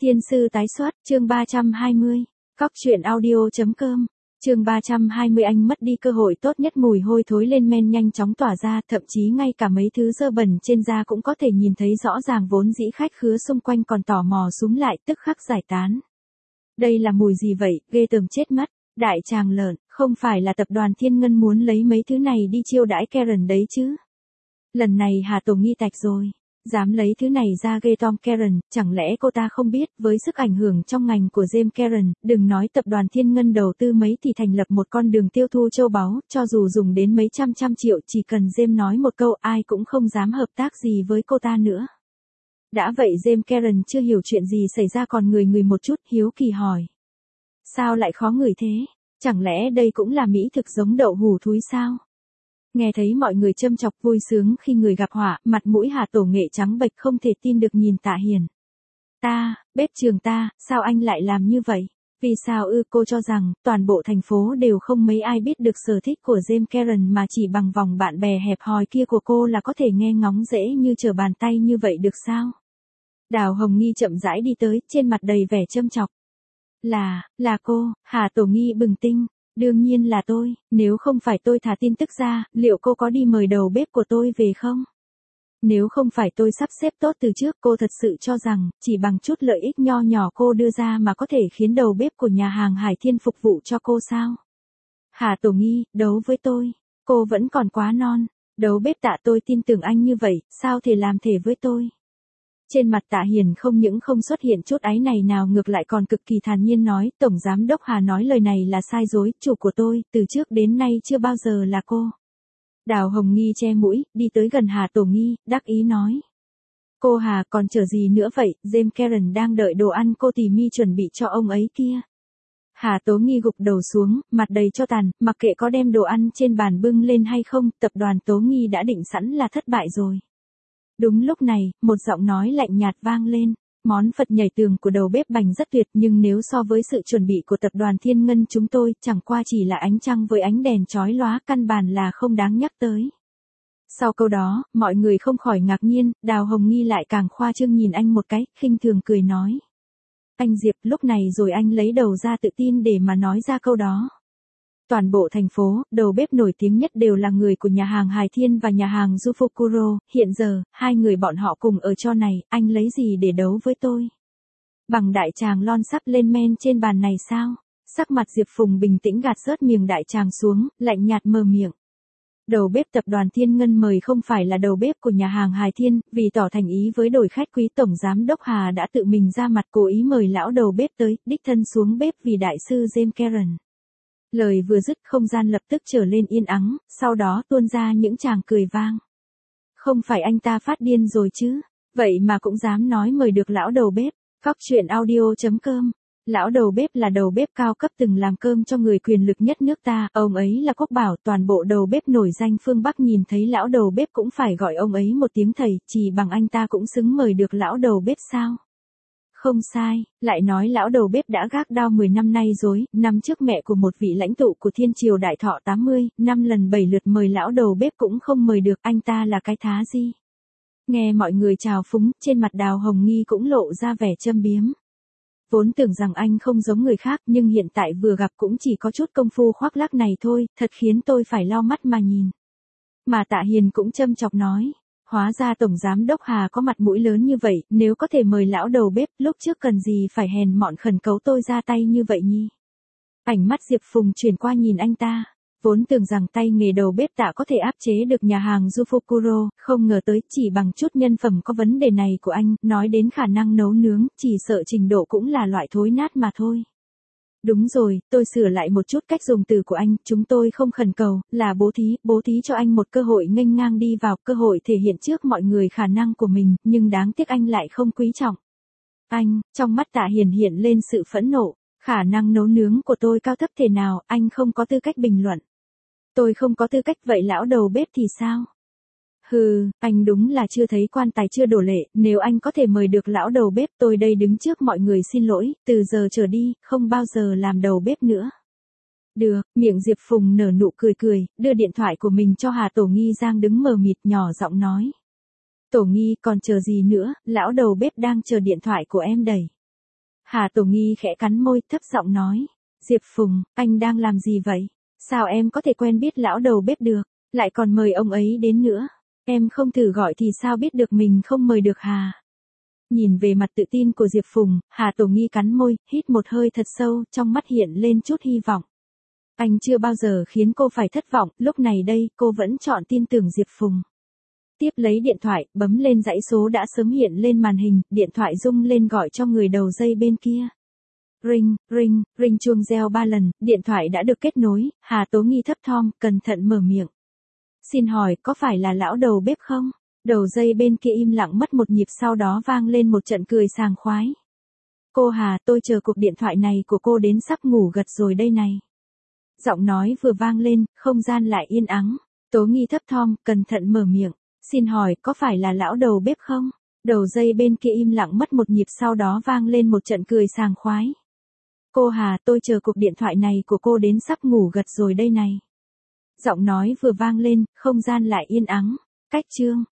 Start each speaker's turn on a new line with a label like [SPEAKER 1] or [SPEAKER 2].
[SPEAKER 1] Thiên sư tái xuất, chương 320. Cóc truyện audio.com. Chương 320. Anh mất đi cơ hội tốt nhất. Mùi hôi thối lên men nhanh chóng tỏa ra, thậm chí ngay cả mấy thứ dơ bẩn trên da cũng có thể nhìn thấy rõ ràng. Vốn dĩ khách khứa xung quanh còn tò mò súm lại, tức khắc giải tán. Đây là mùi gì vậy, ghê tởm chết mất. Đại tràng lợn, không phải là tập đoàn Thiên Ngân muốn lấy mấy thứ này đi chiêu đãi Karen đấy chứ? Lần này Hà Tổ nghi tạch rồi. Dám lấy thứ này ra ghê Tom Karen, chẳng lẽ cô ta không biết, với sức ảnh hưởng trong ngành của James Karen, đừng nói tập đoàn Thiên Ngân đầu tư mấy thì thành lập một con đường tiêu thụ châu báu, cho dù dùng đến mấy trăm triệu, chỉ cần James nói một câu ai cũng không dám hợp tác gì với cô ta nữa. Đã vậy James Karen chưa hiểu chuyện gì xảy ra còn người một chút, hiếu kỳ hỏi. Sao lại khó ngửi thế? Chẳng lẽ đây cũng là mỹ thực giống đậu hủ thúi sao? Nghe thấy mọi người châm chọc vui sướng khi người gặp họa, mặt mũi Hà Tổ Nghệ trắng bệch không thể tin được nhìn Tạ Hiền. Bếp trường ta, sao anh lại làm như vậy? Vì sao cô cho rằng, toàn bộ thành phố đều không mấy ai biết được sở thích của James Karen mà chỉ bằng vòng bạn bè hẹp hòi kia của cô là có thể nghe ngóng dễ như trở bàn tay như vậy được sao? Đào Hồng Nghi chậm rãi đi tới, trên mặt đầy vẻ châm chọc. Là cô, Hà Tổ Nghi bừng tinh. Đương nhiên là tôi, nếu không phải tôi thả tin tức ra, liệu cô có đi mời đầu bếp của tôi về không? Nếu không phải tôi sắp xếp tốt từ trước, cô thật sự cho rằng, chỉ bằng chút lợi ích nho nhỏ cô đưa ra mà có thể khiến đầu bếp của nhà hàng Hải Thiên phục vụ cho cô sao? Hà Tổ Nghi, đấu với tôi, cô vẫn còn quá non, đấu bếp Tạ tôi tin tưởng anh như vậy, sao thể làm thể với tôi? Trên mặt Tạ Hiền không những không xuất hiện chút áy này nào ngược lại còn cực kỳ thản nhiên nói, Tổng Giám Đốc Hà nói lời này là sai dối, chủ của tôi, từ trước đến nay chưa bao giờ là cô. Đào Hồng Nghi che mũi, đi tới gần Hà Tổ Nghi, đắc ý nói. Cô Hà còn chờ gì nữa vậy, James Karen đang đợi đồ ăn cô tỉ mi chuẩn bị cho ông ấy kia. Hà Tố Nghi gục đầu xuống, mặt đầy cho tàn, mặc kệ có đem đồ ăn trên bàn bưng lên hay không, tập đoàn Tố Nghi đã định sẵn là thất bại rồi. Đúng lúc này, một giọng nói lạnh nhạt vang lên. Món Phật nhảy tường của đầu bếp Bành rất tuyệt nhưng nếu so với sự chuẩn bị của tập đoàn Thiên Ngân chúng tôi chẳng qua chỉ là ánh trăng với ánh đèn chói lóa căn bản là không đáng nhắc tới. Sau câu đó, mọi người không khỏi ngạc nhiên, Đào Hồng Nghi lại càng khoa trương nhìn anh một cái, khinh thường cười nói. Anh Diệp lúc này rồi anh lấy đầu ra tự tin để mà nói ra câu đó. Toàn bộ thành phố, đầu bếp nổi tiếng nhất đều là người của nhà hàng Hải Thiên và nhà hàng Yufukuro, hiện giờ, hai người bọn họ cùng ở cho này, anh lấy gì để đấu với tôi? Bằng đại tràng lon sắp lên men trên bàn này sao? Sắc mặt Diệp Phùng bình tĩnh gạt rớt miệng đại tràng xuống, lạnh nhạt mở miệng. Đầu bếp tập đoàn Thiên Ngân mời không phải là đầu bếp của nhà hàng Hải Thiên, vì tỏ thành ý với đội khách quý Tổng Giám Đốc Hà đã tự mình ra mặt cố ý mời lão đầu bếp tới, đích thân xuống bếp vì đại sư James Karen. Lời vừa dứt không gian lập tức trở lên yên ắng, sau đó tuôn ra những tràng cười vang. Không phải anh ta phát điên rồi chứ, vậy mà cũng dám nói mời được lão đầu bếp, Cóc truyện audio.com. Lão đầu bếp là đầu bếp cao cấp từng làm cơm cho người quyền lực nhất nước ta, ông ấy là Quốc Bảo, toàn bộ đầu bếp nổi danh phương Bắc nhìn thấy lão đầu bếp cũng phải gọi ông ấy một tiếng thầy, chỉ bằng anh ta cũng xứng mời được lão đầu bếp sao? Không sai, lại nói lão đầu bếp đã gác đao 10 năm nay rồi, năm trước mẹ của một vị lãnh tụ của thiên triều đại thọ 80, 5 lần 7 lượt mời lão đầu bếp cũng không mời được, anh ta là cái thá gì? Nghe mọi người chào phúng, trên mặt Đào Hồng Nghi cũng lộ ra vẻ châm biếm. Vốn tưởng rằng anh không giống người khác nhưng hiện tại vừa gặp cũng chỉ có chút công phu khoác lác này thôi, thật khiến tôi phải lau mắt mà nhìn. Mà Tạ Hiền cũng châm chọc nói. Hóa ra Tổng Giám Đốc Hà có mặt mũi lớn như vậy, nếu có thể mời lão đầu bếp, lúc trước cần gì phải hèn mọn khẩn cấu tôi ra tay như vậy nhỉ? Ánh mắt Diệp Phùng chuyển qua nhìn anh ta, vốn tưởng rằng tay nghề đầu bếp Tạ có thể áp chế được nhà hàng Yufukuro, không ngờ tới chỉ bằng chút nhân phẩm có vấn đề này của anh, nói đến khả năng nấu nướng, chỉ sợ trình độ cũng là loại thối nát mà thôi. Đúng rồi, tôi sửa lại một chút cách dùng từ của anh, chúng tôi không khẩn cầu, là bố thí cho anh một cơ hội nghênh ngang đi vào, cơ hội thể hiện trước mọi người khả năng của mình, nhưng đáng tiếc anh lại không quý trọng. Anh, trong mắt Tạ Hiền hiện lên sự phẫn nộ, khả năng nấu nướng của tôi cao thấp thế nào, anh không có tư cách bình luận. Tôi không có tư cách vậy lão đầu bếp thì sao? Hừ, anh đúng là chưa thấy quan tài chưa đổ lệ, nếu anh có thể mời được lão đầu bếp tôi đây đứng trước mọi người xin lỗi, từ giờ trở đi, không bao giờ làm đầu bếp nữa. Được, miệng Diệp Phùng nở nụ cười, đưa điện thoại của mình cho Hà Tổ Nghi đang đứng mờ mịt nhỏ giọng nói. Tổ Nghi còn chờ gì nữa, lão đầu bếp đang chờ điện thoại của em đẩy. Hà Tổ Nghi khẽ cắn môi, thấp giọng nói. Diệp Phùng, anh đang làm gì vậy? Sao em có thể quen biết lão đầu bếp được, lại còn mời ông ấy đến nữa? Em không thử gọi thì sao biết được mình không mời được Hà? Nhìn về mặt tự tin của Diệp Phùng, Hà Tổ Nghi cắn môi, hít một hơi thật sâu, trong mắt hiện lên chút hy vọng. Anh chưa bao giờ khiến cô phải thất vọng, lúc này đây, cô vẫn chọn tin tưởng Diệp Phùng. Tiếp lấy điện thoại, bấm lên dãy số đã sớm hiện lên màn hình, điện thoại rung lên gọi cho người đầu dây bên kia. Ring, ring, ring chuông reo 3 lần, điện thoại đã được kết nối, Hà Tố Nghi thấp thỏm, cẩn thận mở miệng. Xin hỏi, có phải là lão đầu bếp không? Đầu dây bên kia im lặng mất một nhịp, sau đó vang lên một trận cười sảng khoái. Cô Hà, tôi chờ cuộc điện thoại này của cô đến sắp ngủ gật rồi đây này. Giọng nói vừa vang lên, không gian lại yên ắng. Tố Nghi thấp thỏm, cẩn thận mở miệng. Xin hỏi, có phải là lão đầu bếp không? Đầu dây bên kia im lặng mất một nhịp, sau đó vang lên một trận cười sảng khoái. Cô Hà, tôi chờ cuộc điện thoại này của cô đến sắp ngủ gật rồi đây này. Giọng nói vừa vang lên, không gian lại yên ắng. Cách chương